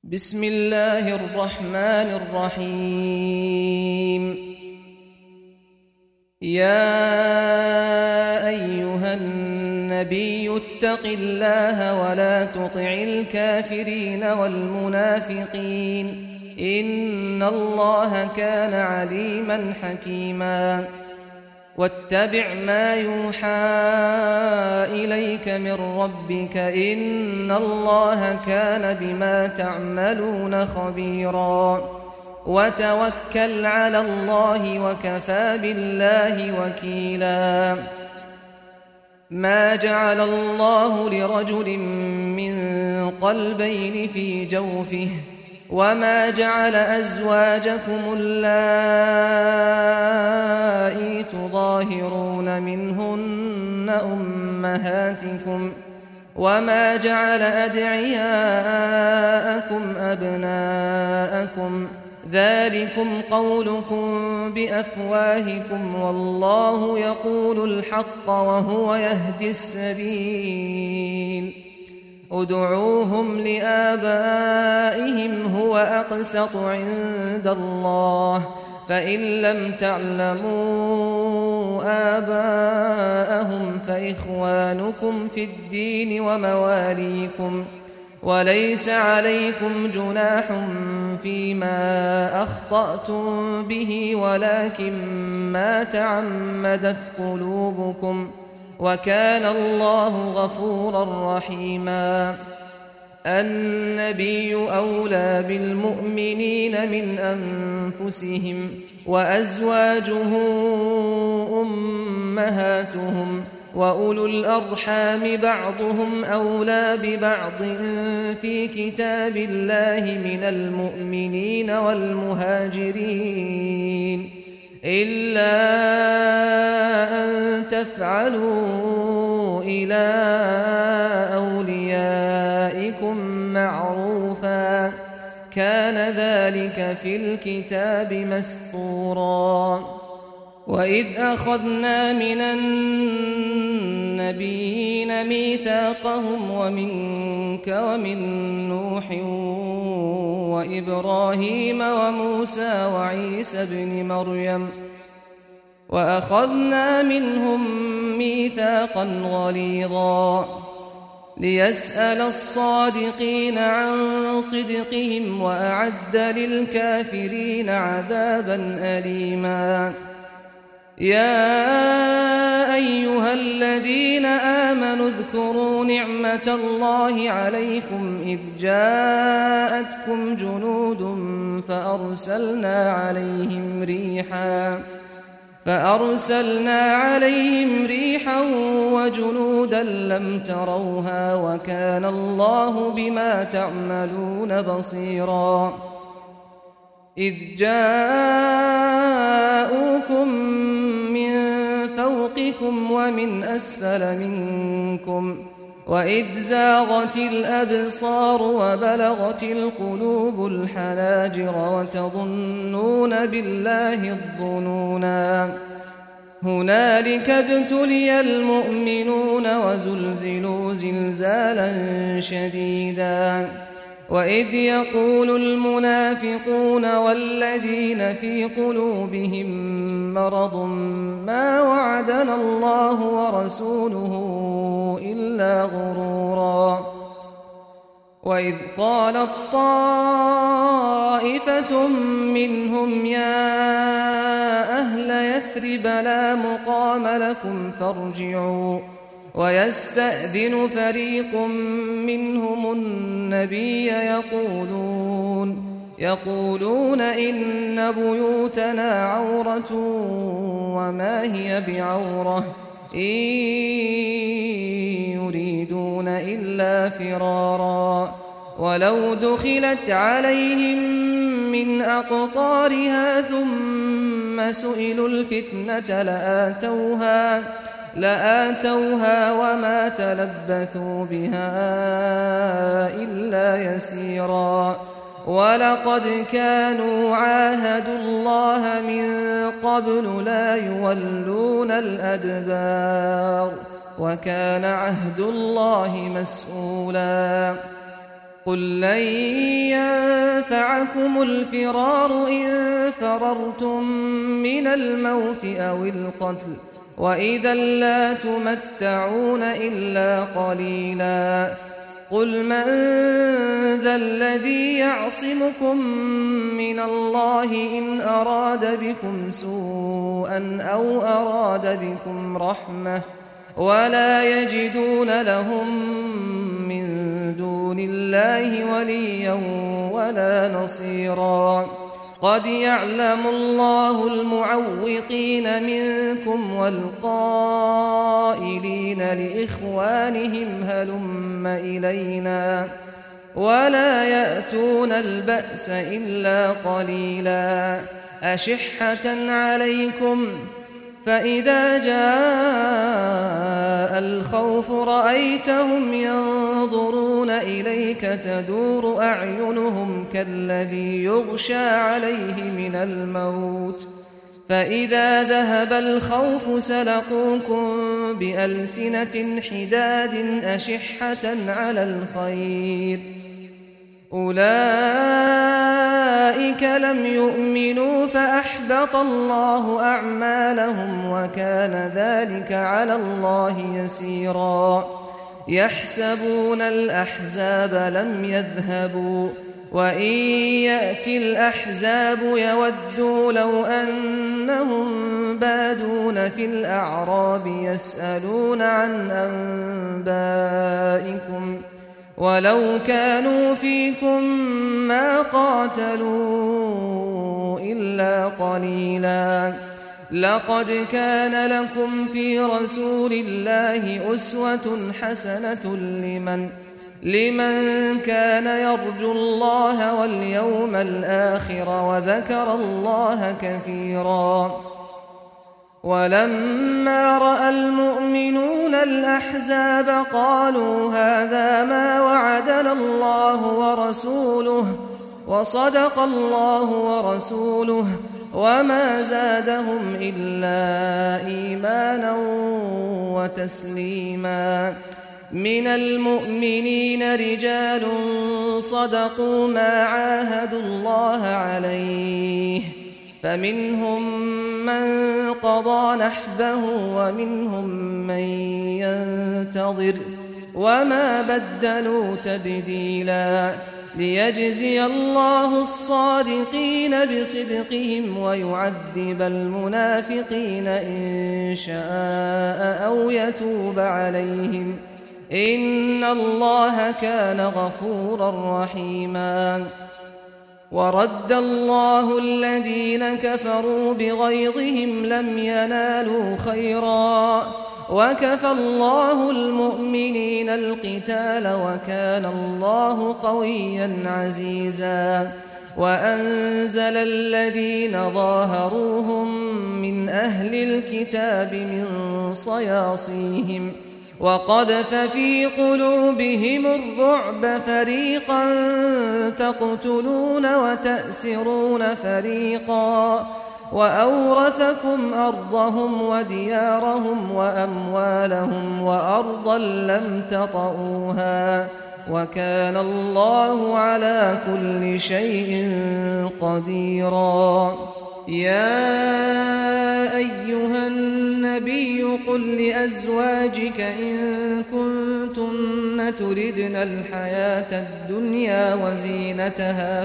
بسم الله الرحمن الرحيم. يا أيها النبي اتق الله ولا تطع الكافرين والمنافقين إن الله كان عليما حكيما. واتبع ما يوحى إليك من ربك إن الله كان بما تعملون خبيرا. وتوكل على الله وكفى بالله وكيلا. ما جعل الله لرجل من قلبين في جوفه وما جعل أزواجكم اللائي تظاهرون منهن أمهاتكم وما جعل أدعياءكم أبناءكم ذلكم قولكم بأفواهكم والله يقول الحق وهو يهدي السبيل. ادعوهم لآبائهم هو أقسط عند الله فإن لم تعلموا آباءهم فإخوانكم في الدين ومواليكم وليس عليكم جناح فيما أخطأتم به ولكن ما تعمدت قلوبكم وكان الله غفورا رحيما. النبي أولى بالمؤمنين من أنفسهم وأزواجه أمهاتهم وأولو الأرحام بعضهم أولى ببعض في كتاب الله من المؤمنين والمهاجرين إلا أن تفعلوا إلى أوليائكم معروفا كان ذلك في الكتاب مسطورا. وإذ أخذنا من النبيين ميثاقهم ومنك ومن نوح وإبراهيم وموسى وعيسى ابن مريم وأخذنا منهم ميثاقا غليظا ليسأل الصادقين عن صدقهم وأعد للكافرين عذابا أليما. يا أيها الذين آمنوا اذكروا نعمة الله عليكم إذ جاءتكم جنود فأرسلنا عليهم ريحا وجنودا لم تروها وكان الله بما تعملون بصيرا. إذ جاءوكم من فوقكم ومن أسفل منكم وإذ زاغت الأبصار وبلغت القلوب الحناجر وتظنون بالله الظنونا. هنالك ابتلي المؤمنون وزلزلوا زلزالا شديدا. وإذ يقول المنافقون والذين في قلوبهم مرض ما وعدنا الله ورسوله إلا غرورا. وإذ قالت طائفة منهم يا أهل يثرب لا مقام لكم فارجعوا ويستأذن فريق منهم النبي يقولون إن بيوتنا عورة وما هي بعورة إن يريدون إلا فرارا. ولو دخلت عليهم من أقطارها ثم سئلوا الفتنة لآتوها وما تلبثوا بها إلا يسيرا. ولقد كانوا عاهدوا الله من قبل لا يولون الأدبار وكان عهد الله مسؤولا. قل لن ينفعكم الفرار إن فررتم من الموت أو القتل وإذا لا تمتعون إلا قليلا قل من ذا الذي يعصمكم من الله إن أراد بكم سوءا أو أراد بكم رحمة ولا يجدون لهم من دون الله وليا ولا نصيرا قد يعلم الله المعوقين منكم والقائلين لإخوانهم هلم إلينا ولا يأتون البأس إلا قليلا أشحة عليكم فإذا جاء الخوف رأيتهم ينظرون إليك تدور أعينهم كالذي يغشى عليه من الموت فإذا ذهب الخوف سلقوكم بألسنة حداد أشحة على الخير أولئك لم يؤمنوا فأحبط الله أعمالهم وكان ذلك على الله يسيرا يحسبون الأحزاب لم يذهبوا وإن يأتي الأحزاب يودوا لو أنهم بادون في الأعراب يسألون عن أنبائكم ولو كانوا فيكم ما قاتلوا إلا قليلا لقد كان لكم في رسول الله أسوة حسنة لمن كان يرجو الله واليوم الآخر وذكر الله كثيرا ولما رأى المؤمنون الأحزاب قالوا هذا ما وعدنا الله ورسوله وصدق الله ورسوله وما زادهم إلا إيمانا وتسليما من المؤمنين رجال صدقوا ما عاهدوا الله عليه فمنهم من قضى نحبه ومنهم من ينتظر وما بدلوا تبديلا ليجزي الله الصادقين بصدقهم ويعذب المنافقين إن شاء أو يتوب عليهم إن الله كان غفورا رحيما ورد الله الذين كفروا بغيظهم لم ينالوا خيرا وكفى الله المؤمنين القتال وكان الله قويا عزيزا وأنزل الذين ظاهروهم من أهل الكتاب من صياصيهم وقذف في قلوبهم الرعب فريقا تقتلون وتأسرون فريقا وأورثكم أرضهم وديارهم وأموالهم وأرضا لم تطئوها وكان الله على كل شيء قديرا يا أيها النبي قل لأزواجك إن كنتن تردن الحياة الدنيا وزينتها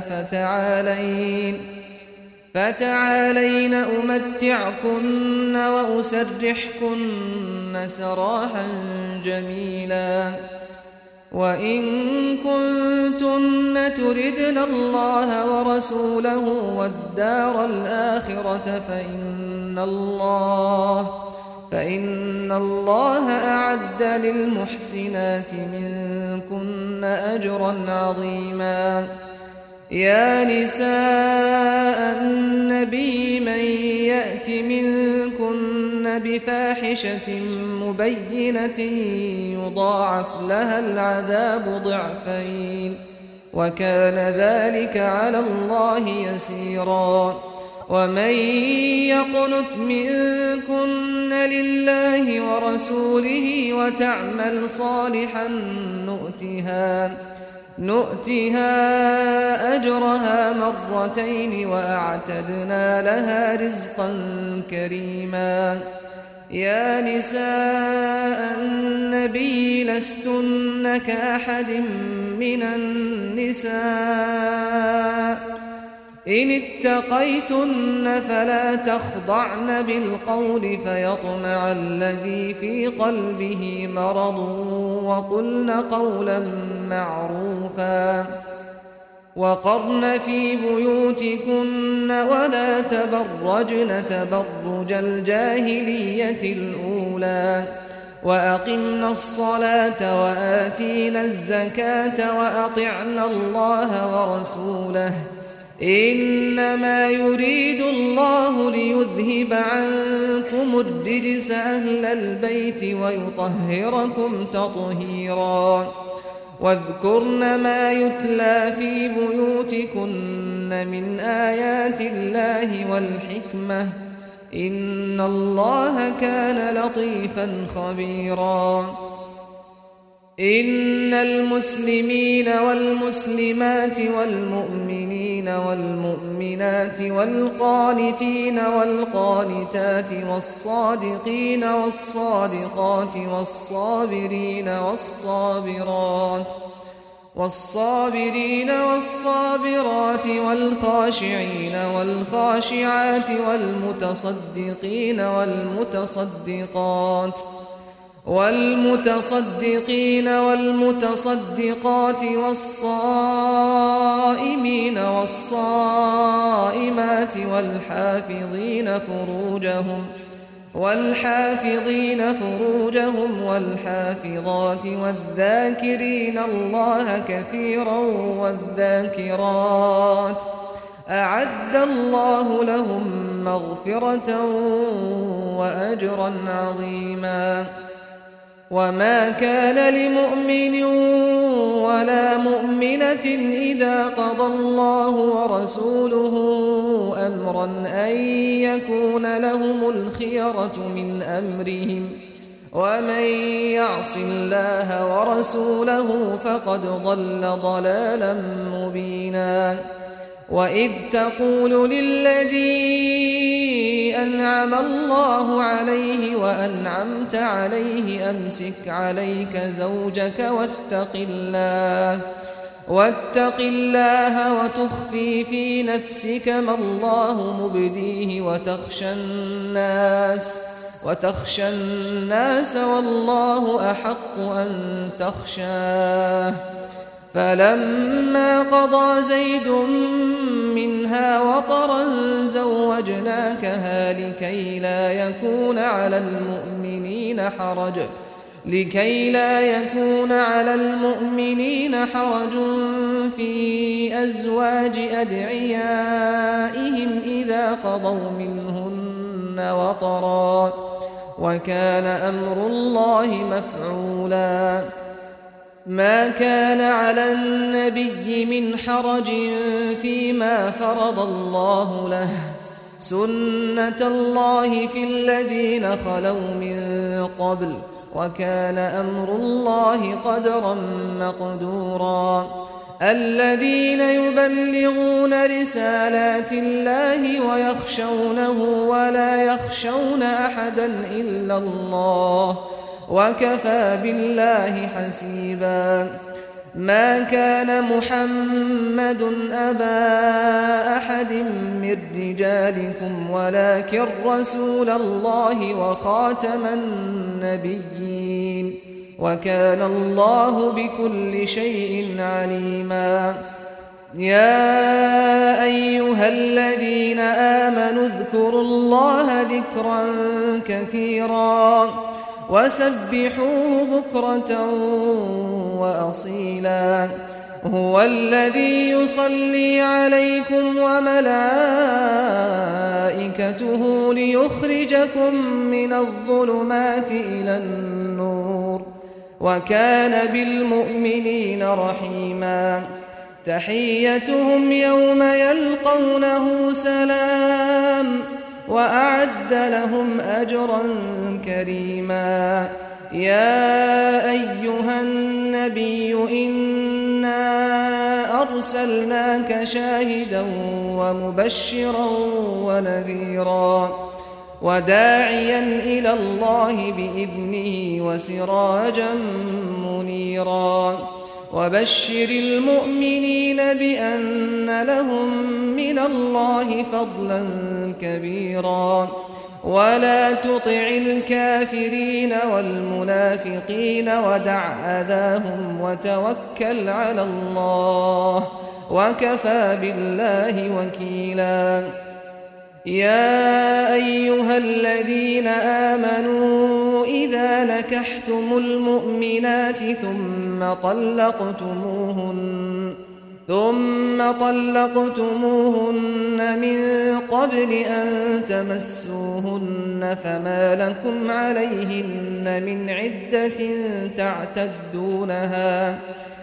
فتعالين أمتعكن وأسرحكن سراحا جميلا وإن كنتن تردن الله ورسوله والدار الآخرة فإن الله أعد للمحسنات منكن أجرا عظيما يا نساء النبي من يأت منكن بفاحشة مبينة يضاعف لها العذاب ضعفين وكان ذلك على الله يسيرا ومن يقنت منكن لله نؤتها أجرها مرتين وأعتدنا لها رزقا كريما. يا نساء النبي لستن كأحد من النساء إن اتقيتن فلا تخضعن بالقول فيطمع الذي في قلبه مرض وقلن قولا معروفا. وقرن في بيوتكن ولا تبرجن تبرج الجاهلية الأولى وأقمنا الصلاة وآتينا الزكاة وأطعنا الله ورسوله إنما يريد الله ليذهب عنكم الرجس أهل البيت ويطهركم تطهيرا. واذكرن ما يتلى في بيوتكن من آيات الله والحكمة إن الله كان لطيفا خبيرا. إن المسلمين والمسلمات والمؤمنين والمؤمنات والقانتين والقانتات والصادقين والصادقات والصابرين والصابرات والخاشعين والخاشعات والمتصدقين والمتصدقات والصائمين والصائمات والحافظين فروجهم والحافظات والذاكرين الله كثيرا والذاكرات أعد الله لهم مغفرة وأجرا عظيما. وما كان لمؤمن ولا مؤمنة إذا قضى الله ورسوله أمرا أن يكون لهم الخيرة من أمرهم ومن يعص الله ورسوله فقد ضل ضلالا مبينا. وإذ تقول للذي أنعم الله عليه وأنعمت عليه أمسك عليك زوجك واتق الله وتخفي في نفسك ما الله مبديه وتخشى الناس والله أحق أن تخشاه. فلما قضى زيد منها وطرا زوجناكها لكي لا يكون على المؤمنين حرج في أزواج أدعيائهم إذا قضوا منهن وطرا وكان أمر الله مفعولا. ما كان على النبي من حرج فيما فرض الله له سنة الله في الذين خلوا من قبل وكان أمر الله قدرا مقدورا. الذين يبلغون رسالات الله ويخشونه ولا يخشون أحدا إلا الله وكفى بالله حسيبا. ما كان محمد أبا أحد من رجالكم ولكن رسول الله وخاتم النبيين وكان الله بكل شيء عليما. يا أيها الذين آمنوا اذكروا الله ذكرا كثيرا وسبحوه بكرة وأصيلا. هو الذي يصلي عليكم وملائكته ليخرجكم من الظلمات إلى النور وكان بالمؤمنين رحيما. تحيتهم يوم يلقونه سلام وأعد لهم أجرا كريما. يا أيها النبي إنا إنا أرسلناك شاهدا ومبشرا ونذيرا وداعيا إلى الله بإذنه وسراجا منيرا وبشر المؤمنين بأن لهم من الله فضلا كبيرا ولا تطع الكافرين والمنافقين ودع أذاهم وتوكل على الله وكفى بالله وكيلا يا أيها الذين آمنوا إذا نكحتم المؤمنات ثم طلقتموهن من قبل أن تمسوهن فما لكم عليهن من عدة تعتدونها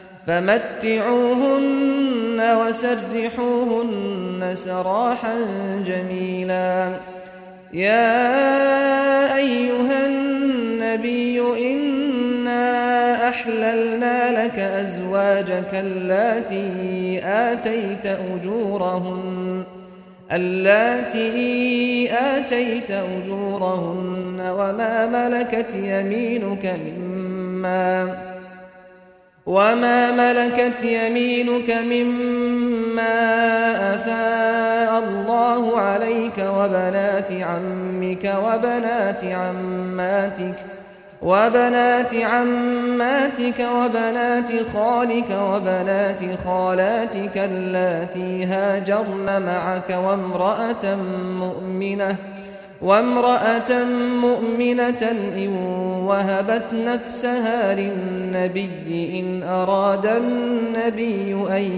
فمتعوهن وسرحوهن سراحا جميلا يا أيها النبي إنا أحللنا لك أزواجك اللاتي آتيت أجورهن وما ملكت يمينك مما أفاء الله عليك وبنات عمك وبنات عماتك وبنات خالك وبنات خالاتك اللاتي هاجرن معك وامرأة مؤمنة إن وهبت نفسها للنبي إن أراد النبي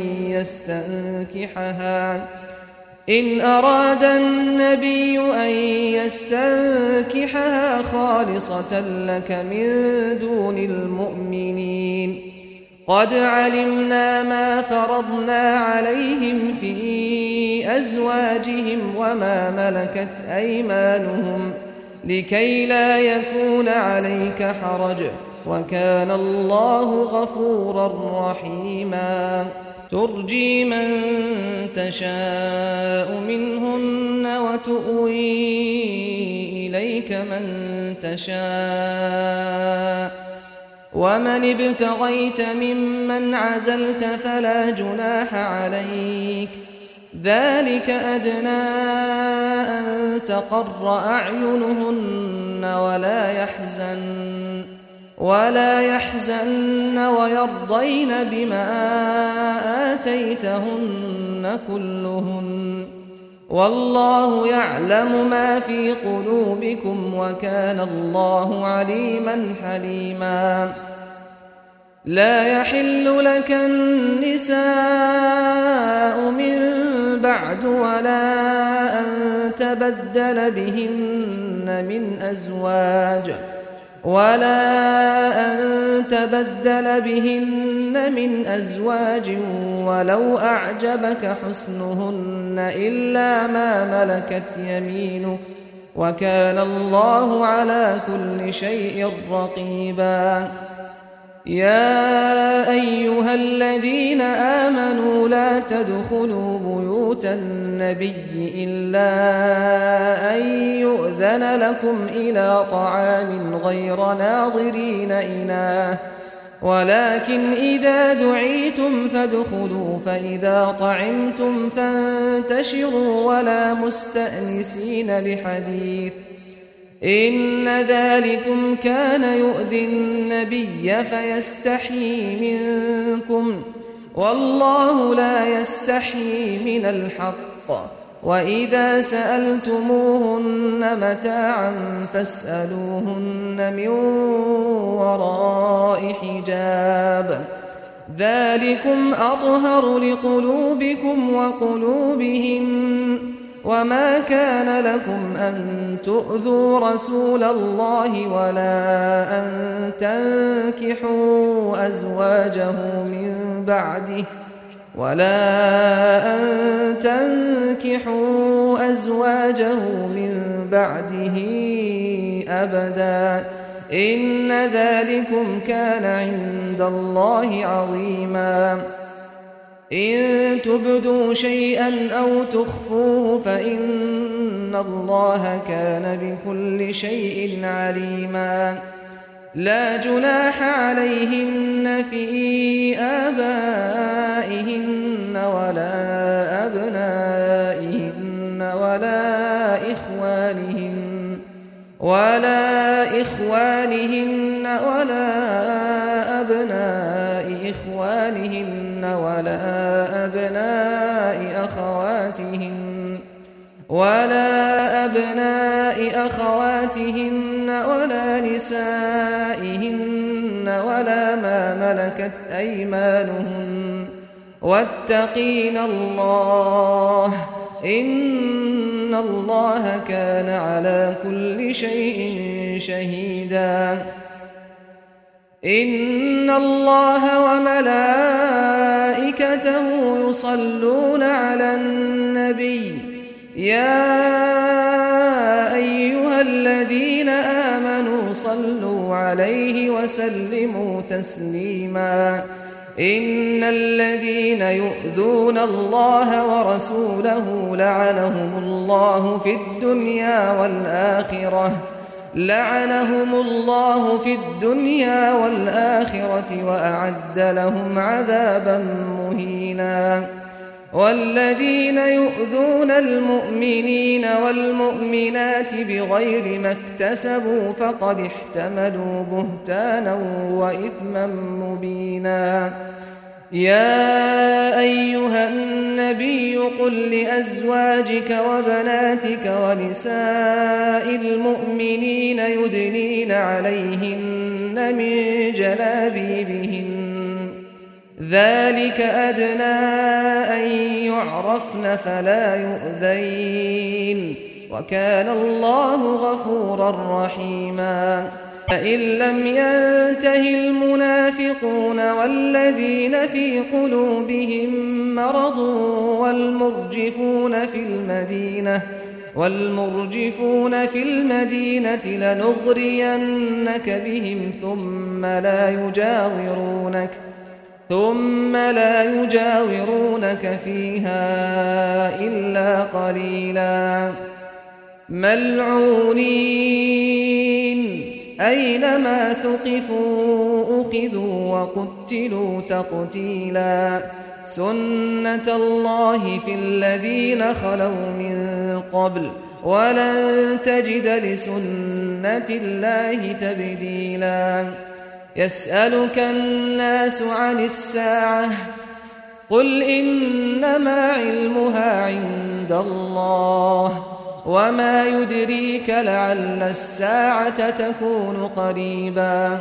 أن يستنكحها خالصة لك من دون المؤمنين قد علمنا ما فرضنا عليهم في أزواجهم وما ملكت أيمانهم لكي لا يكون عليك حرج وكان الله غفورا رحيما ترجي من تشاء منهن وتؤوي إليك من تشاء ومن ابتغيت ممن عزلت فلا جناح عليك ذلك أدنى أن تقر أعينهن ولا يحزن ويرضين بما آتيتهن كلهن والله يعلم ما في قلوبكم وكان الله عليما حليما لا يحل لك النساء من بعد ولا أن تبدل بهن من أزواج ولو أعجبك حسنهن إلا ما ملكت يمينك وكان الله على كل شيء رقيبا يا أيها الذين آمنوا لا تدخلوا بيوت النبي إلا أن يؤذن لكم إلى طعام غير ناظرين إناه ولكن إذا دعيتم فادخلوا فإذا طعمتم فانتشروا ولا مستأنسين لحديث إن ذلكم كان يؤذي النبي فيستحيي منكم والله لا يستحيي من الحق وإذا سألتموهن متاعا فاسألوهن من وراء حجاب ذلكم أطهر لقلوبكم وقلوبهن وما كان لكم أن تؤذوا رسول الله ولا أن تنكحوا أزواجه من بعده أبدا إن ذلكم كان عند الله عظيما إن تبدوا شيئا أو تخفوه فإن الله كان بكل شيء عليما لا جناح عليهن في آبائهن ولا أبنائهن ولا إخوانهن ولا أبناء إخوانهن ولا أبناء أخواتهن ولا نسائهن ولا ما ملكت أيمانهن واتقين الله إن الله كان على كل شيء شهيدا إن الله وملائكته يصلون على النبي يا أيها الذين آمنوا صلوا عليه وسلموا تسليما إن الذين يؤذون الله ورسوله لعنهم الله في الدنيا والآخرة وأعد لهم عذابا مهينا والذين يؤذون المؤمنين والمؤمنات بغير ما اكتسبوا فقد احتملوا بهتانا وإثما مبينا يا أيها النبي قل لأزواجك وبناتك ونساء المؤمنين يدنين عليهن من جلابيبهن ذلك أدنى أن يعرفن فلا يؤذين وكان الله غفورا رحيما فإن لم ينته المنافقون والذين في قلوبهم مرض والمرجفون في المدينة لنغرينك بهم ثم لا يجاورونك فيها إلا قليلا ملعونين أينما ثقفوا أخذوا وقتلوا تقتيلا سنة الله في الذين خلوا من قبل ولن تجد لسنة الله تبديلا يسألك الناس عن الساعة قل إنما علمها عند الله وما يدريك لعل الساعة تكون قريبا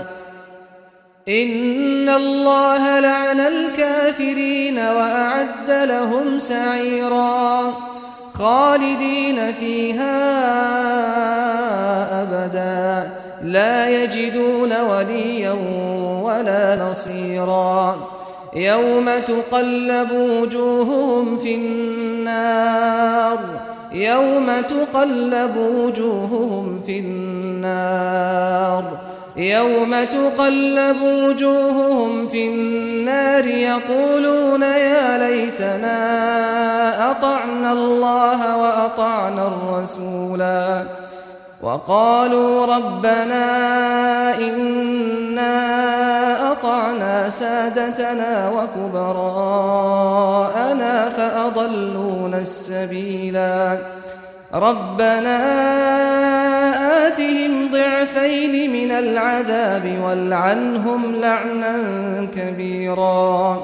إن الله لعن الكافرين وأعد لهم سعيرا خالدين فيها أبدا لا يجدون وليا ولا نصيرا يوم تقلب وجوههم في النار يقولون يا ليتنا أطعنا الله وأطعنا الرسولا وقالوا ربنا إنا أطعنا سادتنا وكبراءنا فأضلونا السبيلا ربنا آتهم ضعفين من العذاب والعنهم لعنا كبيرا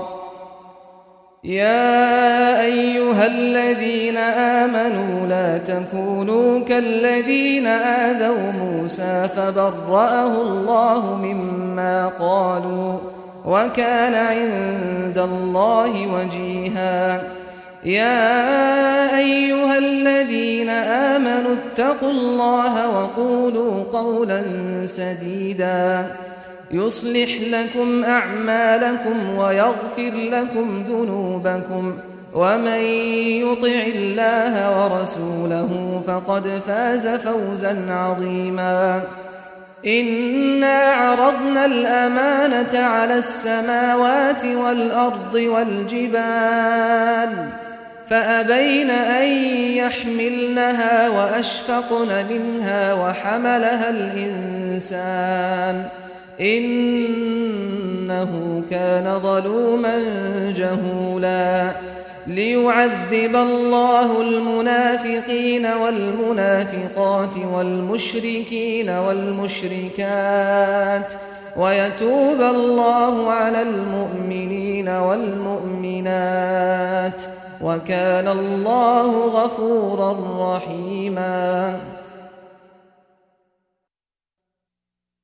يا أيها الذين آمنوا لا تكونوا كالذين آذوا موسى فبرأه الله مما قالوا وكان عند الله وجيها يا أيها الذين آمنوا اتقوا الله وقولوا قولا سديدا يصلح لكم أعمالكم ويغفر لكم ذنوبكم ومن يطع الله ورسوله فقد فاز فوزا عظيما إنا عرضنا الأمانة على السماوات والأرض والجبال فأبين أن يحملنها وأشفقن منها وحملها الإنسان إنه كان ظلوما جهولا ليعذب الله المنافقين والمنافقات والمشركين والمشركات ويتوب الله على المؤمنين والمؤمنات وكان الله غفورا رحيما